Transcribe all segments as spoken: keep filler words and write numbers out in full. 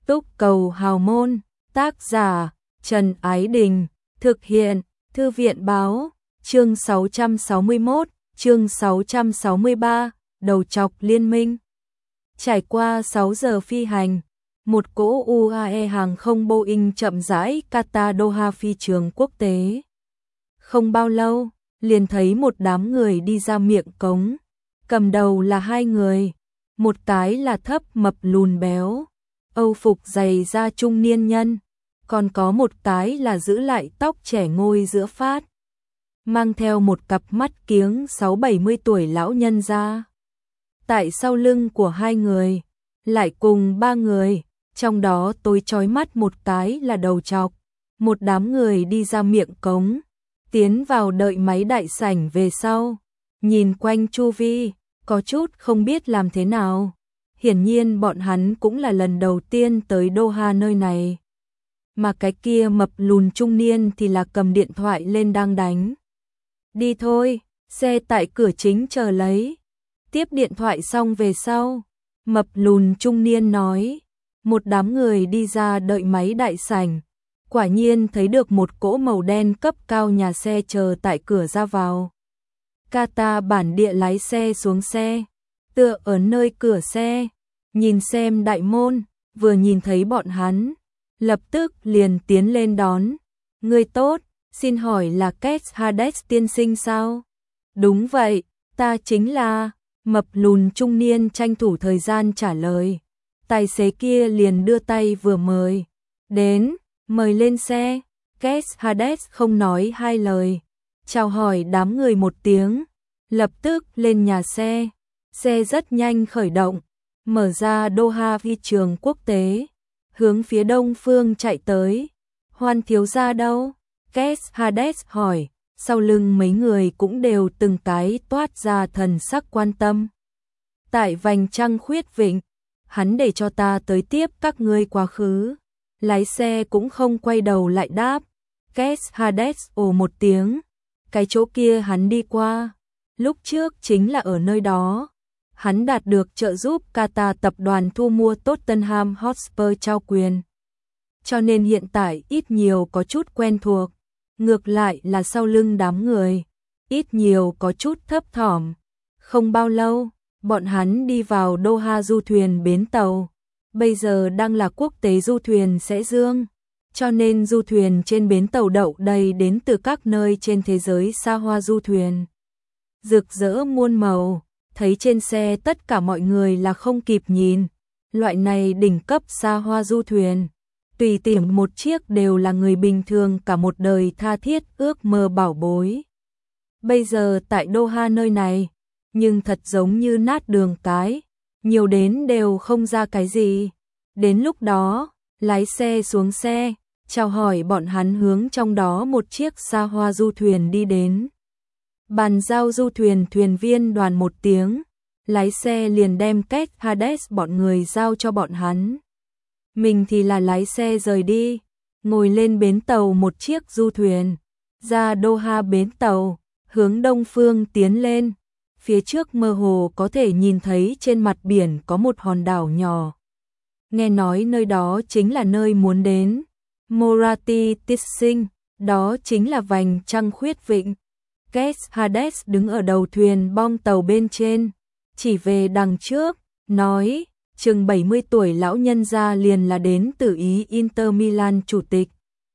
Túc Cầu Hào Môn, tác giả Trần Ái Đình, thực hiện Thư viện Báo, chương sáu trăm sáu mươi mốt, chương sáu trăm sáu mươi ba, Đầu Chọc Liên Minh. Trải qua sáu giờ phi hành, một cỗ u a e hàng không Boeing chậm rãi Qatar Doha phi trường quốc tế. Không bao lâu, liền thấy một đám người đi ra miệng cống, cầm đầu là hai người, một cái là thấp mập lùn béo, Âu phục dày da trung niên nhân, còn có một cái là giữ lại tóc trẻ ngôi giữa phát, mang theo một cặp mắt kiếng sáu bảy mươi tuổi lão nhân ra. Tại sau lưng của hai người, lại cùng ba người, trong đó tối chói mắt một cái là đầu chọc. Một đám người đi ra miệng cống, tiến vào đợi máy đại sảnh về sau, nhìn quanh chu vi, có chút không biết làm thế nào. Hiển nhiên bọn hắn cũng là lần đầu tiên tới Doha nơi này. Mà cái kia mập lùn trung niên thì là cầm điện thoại lên đang đánh. Đi thôi, xe tại cửa chính chờ lấy. Tiếp điện thoại xong về sau, mập lùn trung niên nói, một đám người đi ra đợi máy đại sảnh. Quả nhiên thấy được một cỗ màu đen cấp cao nhà xe chờ tại cửa ra vào. Qatar bản địa lái xe xuống xe, tựa ở nơi cửa xe, nhìn xem đại môn, vừa nhìn thấy bọn hắn, lập tức liền tiến lên đón. Người tốt, xin hỏi là Keith Hades tiên sinh sao? Đúng vậy, ta chính là, mập lùn trung niên tranh thủ thời gian trả lời. Tài xế kia liền đưa tay vừa mời, đến, mời lên xe. Keith Hades không nói hai lời, chào hỏi đám người một tiếng, lập tức lên nhà xe. Xe rất nhanh khởi động, mở ra Doha phi trường quốc tế, hướng phía đông phương chạy tới. Hoan thiếu gia đâu? Keith Hades hỏi, sau lưng mấy người cũng đều từng cái toát ra thần sắc quan tâm. Tại vành trăng khuyết vịnh, hắn để cho ta tới tiếp các ngươi quá khứ. Lái xe cũng không quay đầu lại đáp. Keith Hades ồ một tiếng, cái chỗ kia hắn đi qua, lúc trước chính là ở nơi đó. Hắn đạt được trợ giúp Qatar tập đoàn thu mua Tottenham Hotspur trao quyền, cho nên hiện tại ít nhiều có chút quen thuộc. Ngược lại là sau lưng đám người, ít nhiều có chút thấp thỏm. Không bao lâu, bọn hắn đi vào Doha du thuyền bến tàu. Bây giờ đang là quốc tế du thuyền sẽ dương, cho nên du thuyền trên bến tàu đậu đầy đến từ các nơi trên thế giới xa hoa du thuyền. Rực rỡ muôn màu, thấy trên xe tất cả mọi người là không kịp nhìn. Loại này đỉnh cấp xa hoa du thuyền, tùy tiện một chiếc đều là người bình thường cả một đời tha thiết ước mơ bảo bối. Bây giờ tại Doha nơi này, nhưng thật giống như nát đường cái, nhiều đến đều không ra cái gì. Đến lúc đó, lái xe xuống xe, chào hỏi bọn hắn hướng trong đó một chiếc xa hoa du thuyền đi đến. Bàn giao du thuyền thuyền viên đoàn một tiếng, lái xe liền đem Keith Hades bọn người giao cho bọn hắn. Mình thì là lái xe rời đi, ngồi lên bến tàu một chiếc du thuyền, ra Doha bến tàu, hướng đông phương tiến lên. Phía trước mơ hồ có thể nhìn thấy trên mặt biển có một hòn đảo nhỏ. Nghe nói nơi đó chính là nơi muốn đến. Morati Tissing, đó chính là vành trăng khuyết vịnh. Keith Hades đứng ở đầu thuyền bong tàu bên trên, chỉ về đằng trước, nói, chừng bảy mươi tuổi lão nhân gia liền là đến từ Ý Inter Milan chủ tịch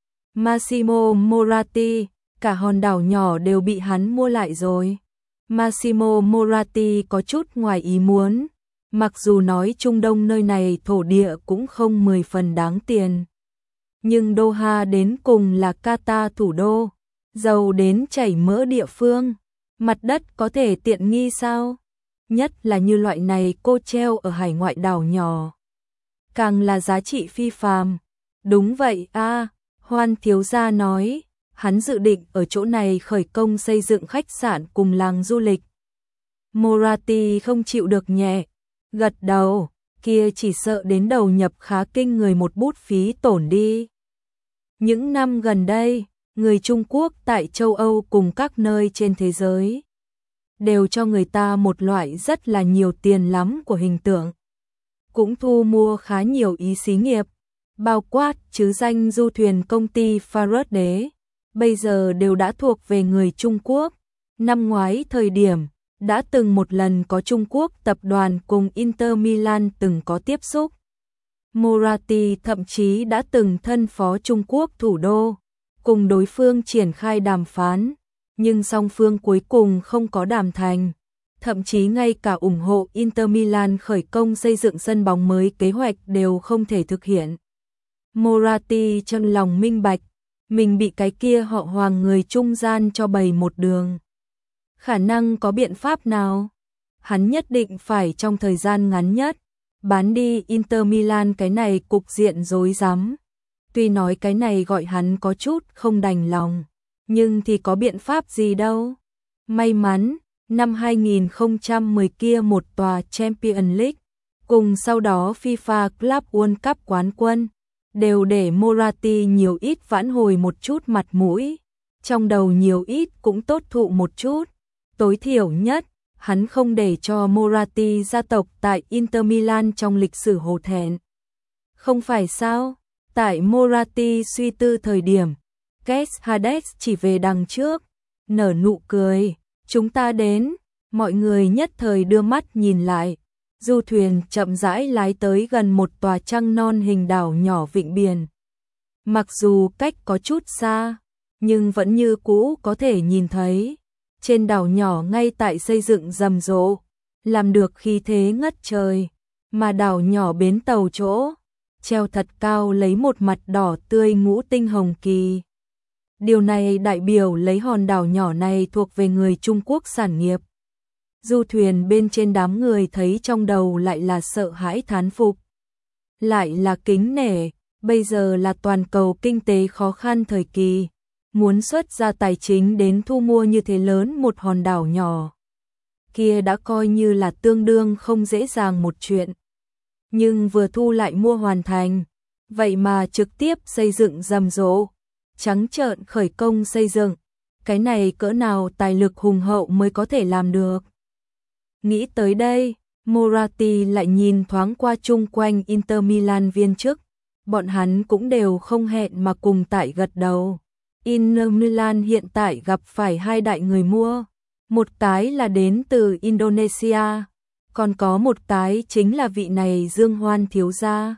Massimo Moratti, cả hòn đảo nhỏ đều bị hắn mua lại rồi. Massimo Moratti có chút ngoài ý muốn, mặc dù nói Trung Đông nơi này thổ địa cũng không mười phần đáng tiền. Nhưng Doha đến cùng là Qatar thủ đô, giàu đến chảy mỡ địa phương, mặt đất có thể tiện nghi sao? Nhất là như loại này cô treo ở hải ngoại đảo nhỏ, càng là giá trị phi phàm. Đúng vậy a, à, Hoan thiếu gia nói, hắn dự định ở chỗ này khởi công xây dựng khách sạn cùng làng du lịch. Moratti không chịu được nhẹ, gật đầu, kia chỉ sợ đến đầu nhập khá kinh người một bút phí tổn đi. Những năm gần đây, người Trung Quốc tại châu Âu cùng các nơi trên thế giới đều cho người ta một loại rất là nhiều tiền lắm của hình tượng. Cũng thu mua khá nhiều ý xí nghiệp, bao quát chứ danh du thuyền công ty Faraday, bây giờ đều đã thuộc về người Trung Quốc. Năm ngoái thời điểm, đã từng một lần có Trung Quốc tập đoàn cùng Inter Milan từng có tiếp xúc. Moratti thậm chí đã từng thân phó Trung Quốc thủ đô, cùng đối phương triển khai đàm phán, nhưng song phương cuối cùng không có đàm thành. Thậm chí ngay cả ủng hộ Inter Milan khởi công xây dựng sân bóng mới kế hoạch đều không thể thực hiện. Moratti trong lòng minh bạch, mình bị cái kia họ Hoàng người trung gian cho bày một đường. Khả năng có biện pháp nào? Hắn nhất định phải trong thời gian ngắn nhất bán đi Inter Milan, cái này cục diện rối rắm. Tuy nói cái này gọi hắn có chút không đành lòng, nhưng thì có biện pháp gì đâu. May mắn, năm hai nghìn không trăm mười kia một tòa Champions League, cùng sau đó FIFA Club World Cup quán quân, đều để Moratti nhiều ít vãn hồi một chút mặt mũi, trong đầu nhiều ít cũng tốt thụ một chút. Tối thiểu nhất, hắn không để cho Moratti gia tộc tại Inter Milan trong lịch sử hổ thẹn. Không phải sao? Tại Moratti suy tư thời điểm, Kes Hades chỉ về đằng trước, nở nụ cười, chúng ta đến, mọi người nhất thời đưa mắt nhìn lại. Du thuyền chậm rãi lái tới gần một tòa trăng non hình đảo nhỏ vịnh biển. Mặc dù cách có chút xa, nhưng vẫn như cũ có thể nhìn thấy. Trên đảo nhỏ ngay tại xây dựng rầm rộ, làm được khí thế ngất trời, mà đảo nhỏ bến tàu chỗ, treo thật cao lấy một mặt đỏ tươi ngũ tinh hồng kỳ. Điều này đại biểu lấy hòn đảo nhỏ này thuộc về người Trung Quốc sản nghiệp. Du thuyền bên trên đám người thấy trong đầu lại là sợ hãi thán phục, lại là kính nể, bây giờ là toàn cầu kinh tế khó khăn thời kỳ. Muốn xuất ra tài chính đến thu mua như thế lớn một hòn đảo nhỏ, kia đã coi như là tương đương không dễ dàng một chuyện. Nhưng vừa thu lại mua hoàn thành, vậy mà trực tiếp xây dựng rầm rộ, trắng trợn khởi công xây dựng, cái này cỡ nào tài lực hùng hậu mới có thể làm được. Nghĩ tới đây, Moratti lại nhìn thoáng qua chung quanh Inter Milan viên chức, bọn hắn cũng đều không hẹn mà cùng tại gật đầu. Inter Milan hiện tại gặp phải hai đại người mua, một cái là đến từ Indonesia, còn có một cái chính là vị này Dương Hoan thiếu gia.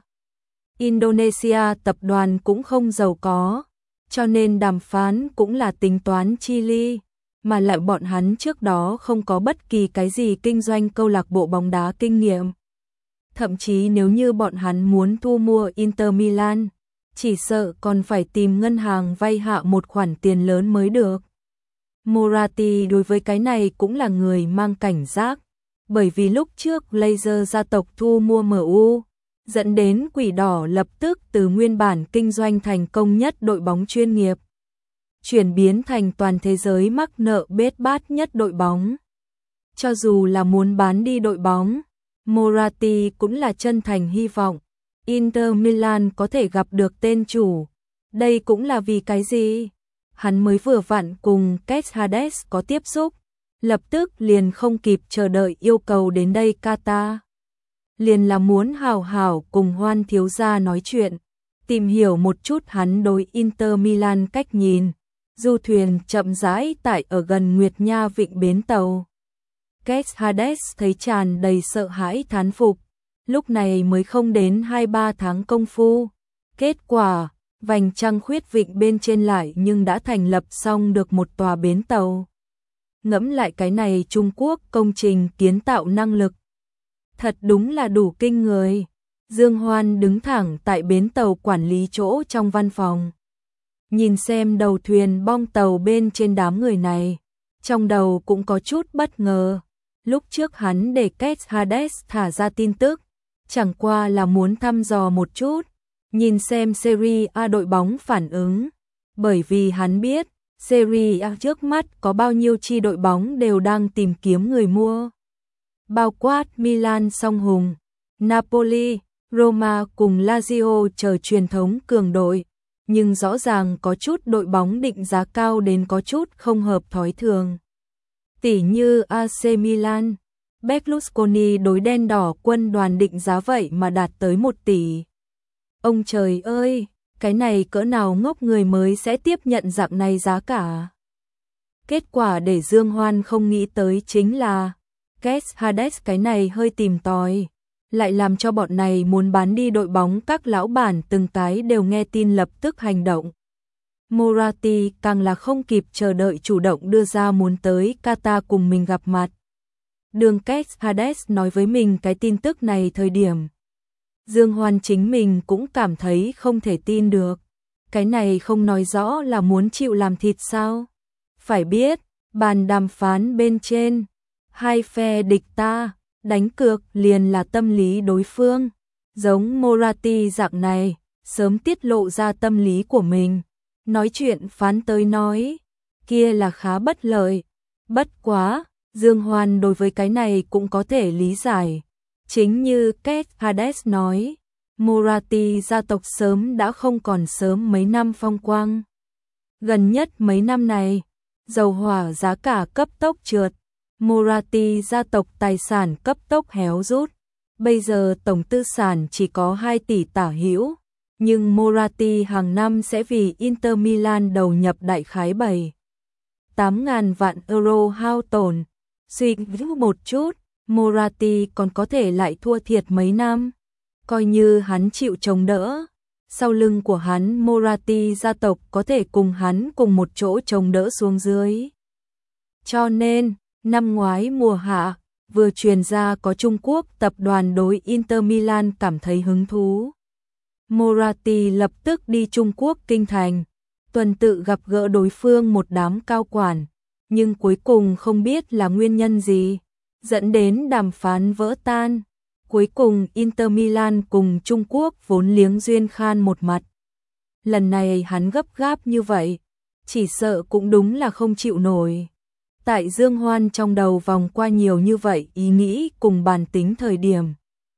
Indonesia tập đoàn cũng không giàu có, cho nên đàm phán cũng là tính toán chi ly, mà lại bọn hắn trước đó không có bất kỳ cái gì kinh doanh câu lạc bộ bóng đá kinh nghiệm. Thậm chí nếu như bọn hắn muốn thu mua Inter Milan, chỉ sợ còn phải tìm ngân hàng vay hạ một khoản tiền lớn mới được. Moratti đối với cái này cũng là người mang cảnh giác, bởi vì lúc trước Laser gia tộc thu mua em u, dẫn đến Quỷ Đỏ lập tức từ nguyên bản kinh doanh thành công nhất đội bóng chuyên nghiệp, chuyển biến thành toàn thế giới mắc nợ bết bát nhất đội bóng. Cho dù là muốn bán đi đội bóng, Moratti cũng là chân thành hy vọng Inter Milan có thể gặp được tên chủ. Đây cũng là vì cái gì? Hắn mới vừa vặn cùng Kes Hades có tiếp xúc, lập tức liền không kịp chờ đợi yêu cầu đến đây Qatar. Liền là muốn hào hào cùng Hoan thiếu gia nói chuyện, tìm hiểu một chút hắn đối Inter Milan cách nhìn. Du thuyền chậm rãi tại ở gần Nguyệt Nha vịnh bến tàu. Kes Hades thấy tràn đầy sợ hãi thán phục, lúc này mới không đến hai ba tháng công phu. Kết quả, vành trăng khuyết vịnh bên trên lại nhưng đã thành lập xong được một tòa bến tàu. Ngẫm lại cái này Trung Quốc công trình kiến tạo năng lực, thật đúng là đủ kinh người. Dương Hoan đứng thẳng tại bến tàu quản lý chỗ trong văn phòng, nhìn xem đầu thuyền bong tàu bên trên đám người này, trong đầu cũng có chút bất ngờ. Lúc trước hắn để Kes Hades thả ra tin tức, chẳng qua là muốn thăm dò một chút, nhìn xem Serie A đội bóng phản ứng, bởi vì hắn biết Serie A trước mắt có bao nhiêu chi đội bóng đều đang tìm kiếm người mua, bao quát Milan song hùng, Napoli, Roma cùng Lazio chờ truyền thống cường đội, nhưng rõ ràng có chút đội bóng định giá cao đến có chút không hợp thói thường. Tỷ như a xê Milan, Berlusconi đối đen đỏ quân đoàn định giá vậy mà đạt tới một tỷ. Ông trời ơi, cái này cỡ nào ngốc người mới sẽ tiếp nhận dạng này giá cả. Kết quả để Dương Hoan không nghĩ tới chính là Kes Hades cái này hơi tìm tòi, lại làm cho bọn này muốn bán đi đội bóng các lão bản từng cái đều nghe tin lập tức hành động. Moratti càng là không kịp chờ đợi chủ động đưa ra muốn tới Qatar cùng mình gặp mặt. Đường Kes Hades nói với mình cái tin tức này thời điểm, Dương Hoan chính mình cũng cảm thấy không thể tin được. Cái này không nói rõ là muốn chịu làm thịt sao? Phải biết, bàn đàm phán bên trên, hai phe địch ta, đánh cược liền là tâm lý đối phương. Giống Moratti dạng này, sớm tiết lộ ra tâm lý của mình. Nói chuyện phán tới nói, kia là khá bất lợi. Bất quá, Dương Hoan đối với cái này cũng có thể lý giải. Chính như Kes Hades nói, Moratti gia tộc sớm đã không còn sớm mấy năm phong quang. Gần nhất mấy năm này, dầu hỏa giá cả cấp tốc trượt, Moratti gia tộc tài sản cấp tốc héo rút. Bây giờ tổng tư sản chỉ có hai tỷ tả hữu, nhưng Moratti hàng năm sẽ vì Inter Milan đầu nhập đại khái bảy tám ngàn vạn euro hao tổn. Suy nghĩ một chút, Moratti còn có thể lại thua thiệt mấy năm. Coi như hắn chịu chống đỡ, sau lưng của hắn Moratti gia tộc có thể cùng hắn cùng một chỗ chống đỡ xuống dưới. Cho nên, năm ngoái mùa hạ, vừa truyền ra có Trung Quốc tập đoàn đối Inter Milan cảm thấy hứng thú. Moratti lập tức đi Trung Quốc kinh thành, tuần tự gặp gỡ đối phương một đám cao quản, nhưng cuối cùng không biết là nguyên nhân gì, dẫn đến đàm phán vỡ tan. Cuối cùng Inter Milan cùng Trung Quốc vốn liếng duyên khan một mặt. Lần này hắn gấp gáp như vậy, chỉ sợ cũng đúng là không chịu nổi. Tại Dương Hoan trong đầu vòng qua nhiều như vậy ý nghĩ cùng bàn tính thời điểm.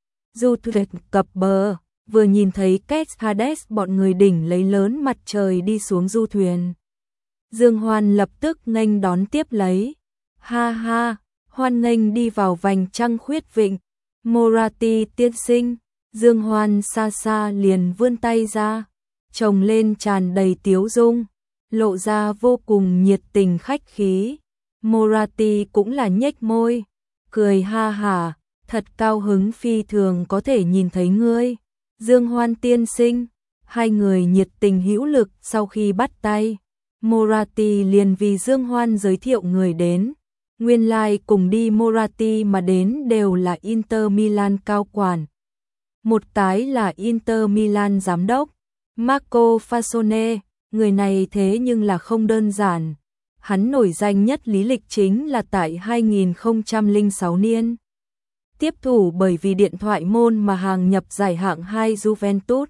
Du thuyền cập bờ, vừa nhìn thấy Kes Hades bọn người đỉnh lấy lớn mặt trời đi xuống du thuyền. Dương Hoan lập tức nghênh đón tiếp lấy. Ha ha, hoan nghênh đi vào vành trăng khuyết vịnh. Moratti tiên sinh, Dương Hoan xa xa liền vươn tay ra, trồng lên tràn đầy tiếu dung, lộ ra vô cùng nhiệt tình khách khí. Moratti cũng là nhếch môi, cười ha hả, thật cao hứng phi thường có thể nhìn thấy ngươi. Dương Hoan tiên sinh, hai người nhiệt tình hữu lực sau khi bắt tay. Moratti liền vì Dương Hoan giới thiệu người đến. Nguyên lai like cùng đi Moratti mà đến đều là Inter Milan cao quản. Một cái là Inter Milan giám đốc, Marco Fasone, người này thế nhưng là không đơn giản. Hắn nổi danh nhất lý lịch chính là tại hai nghìn không trăm lẻ sáu niên. Tiếp thủ bởi vì điện thoại môn mà hàng nhập giải hạng hai Juventus.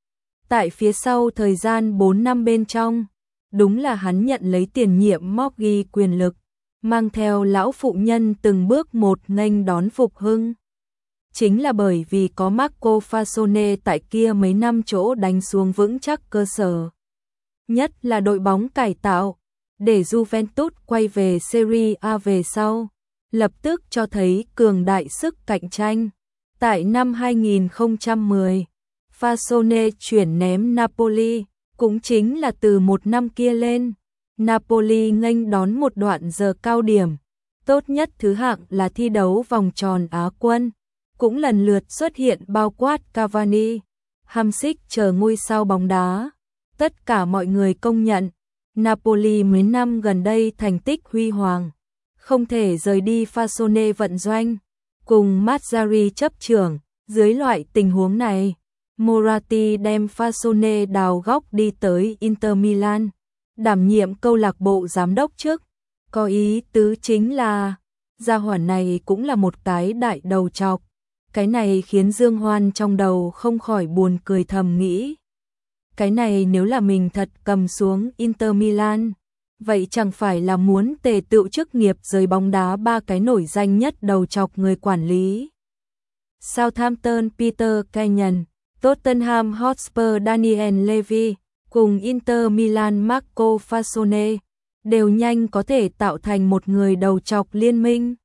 Tại phía sau thời gian bốn năm bên trong, đúng là hắn nhận lấy tiền nhiệm móc ghi quyền lực, mang theo lão phụ nhân từng bước một nghênh đón phục hưng. Chính là bởi vì có Marco Fasone tại kia mấy năm chỗ đánh xuống vững chắc cơ sở. Nhất là đội bóng cải tạo, để Juventus quay về Serie A về sau, lập tức cho thấy cường đại sức cạnh tranh. Tại năm hai nghìn không trăm mười, Fasone chuyển ném Napoli, cũng chính là từ một năm kia lên. Napoli nghênh đón một đoạn giờ cao điểm, tốt nhất thứ hạng là thi đấu vòng tròn Á quân, cũng lần lượt xuất hiện bao quát Cavani, Hamsik chờ ngôi sao bóng đá. Tất cả mọi người công nhận, Napoli mấy năm gần đây thành tích huy hoàng, không thể rời đi Fasone vận doanh, cùng Mazzarri chấp trưởng. Dưới loại tình huống này, Moratti đem Fasone đào góc đi tới Inter Milan, đảm nhiệm câu lạc bộ giám đốc trước. Có ý tứ chính là, gia hỏa này cũng là một cái đại đầu trọc. Cái này khiến Dương Hoan trong đầu không khỏi buồn cười thầm nghĩ. Cái này nếu là mình thật cầm xuống Inter Milan, vậy chẳng phải là muốn tề tựu chức nghiệp giới bóng đá ba cái nổi danh nhất đầu trọc người quản lý. Southampton Peter Kenyon, Tottenham Hotspur Daniel Levy, cùng Inter Milan Marco Fasone, đều nhanh có thể tạo thành một người đầu trọc liên minh.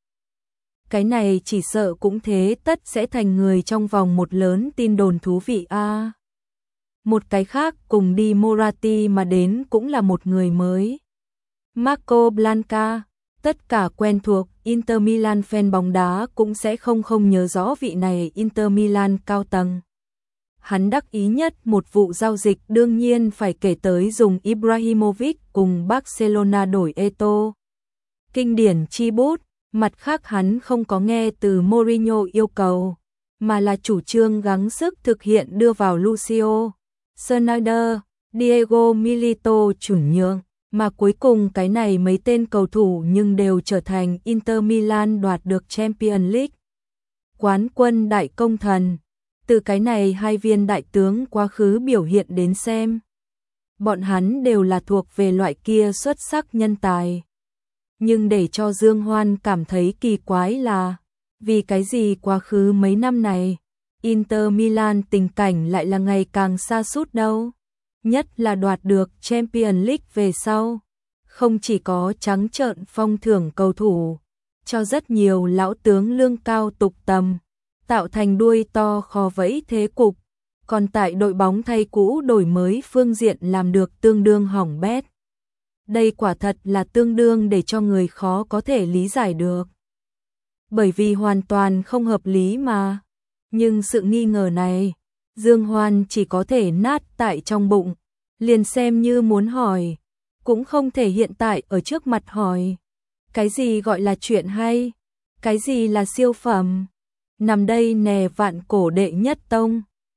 Cái này chỉ sợ cũng thế tất sẽ thành người trong vòng một lớn tin đồn thú vị a. À. Một cái khác cùng đi Moratti mà đến cũng là một người mới. Marco Blanca, tất cả quen thuộc Inter Milan fan bóng đá cũng sẽ không không nhớ rõ vị này Inter Milan cao tầng. Hắn đắc ý nhất một vụ giao dịch đương nhiên phải kể tới dùng Ibrahimovic cùng Barcelona đổi Eto'o. Kinh điển chi bút, mặt khác hắn không có nghe từ Mourinho yêu cầu, mà là chủ trương gắng sức thực hiện đưa vào Lucio, Sneijder, Diego Milito chuyển nhượng, mà cuối cùng cái này mấy tên cầu thủ nhưng đều trở thành Inter Milan đoạt được Champions League. Quán quân đại công thần, từ cái này hai viên đại tướng quá khứ biểu hiện đến xem. Bọn hắn đều là thuộc về loại kia xuất sắc nhân tài. Nhưng để cho Dương Hoan cảm thấy kỳ quái là, vì cái gì quá khứ mấy năm này, Inter Milan tình cảnh lại là ngày càng sa sút đâu. Nhất là đoạt được Champions League về sau, không chỉ có trắng trợn phong thưởng cầu thủ, cho rất nhiều lão tướng lương cao tục tầm, tạo thành đuôi to khó vẫy thế cục, còn tại đội bóng thay cũ đổi mới phương diện làm được tương đương hỏng bét. Đây quả thật là tương đương để cho người khó có thể lý giải được. Bởi vì hoàn toàn không hợp lý mà. Nhưng sự nghi ngờ này, Dương Hoan chỉ có thể nát tại trong bụng, liền xem như muốn hỏi, cũng không thể hiện tại ở trước mặt hỏi. Cái gì gọi là chuyện hay? Cái gì là siêu phẩm? Nằm đây nè vạn cổ đệ nhất tông.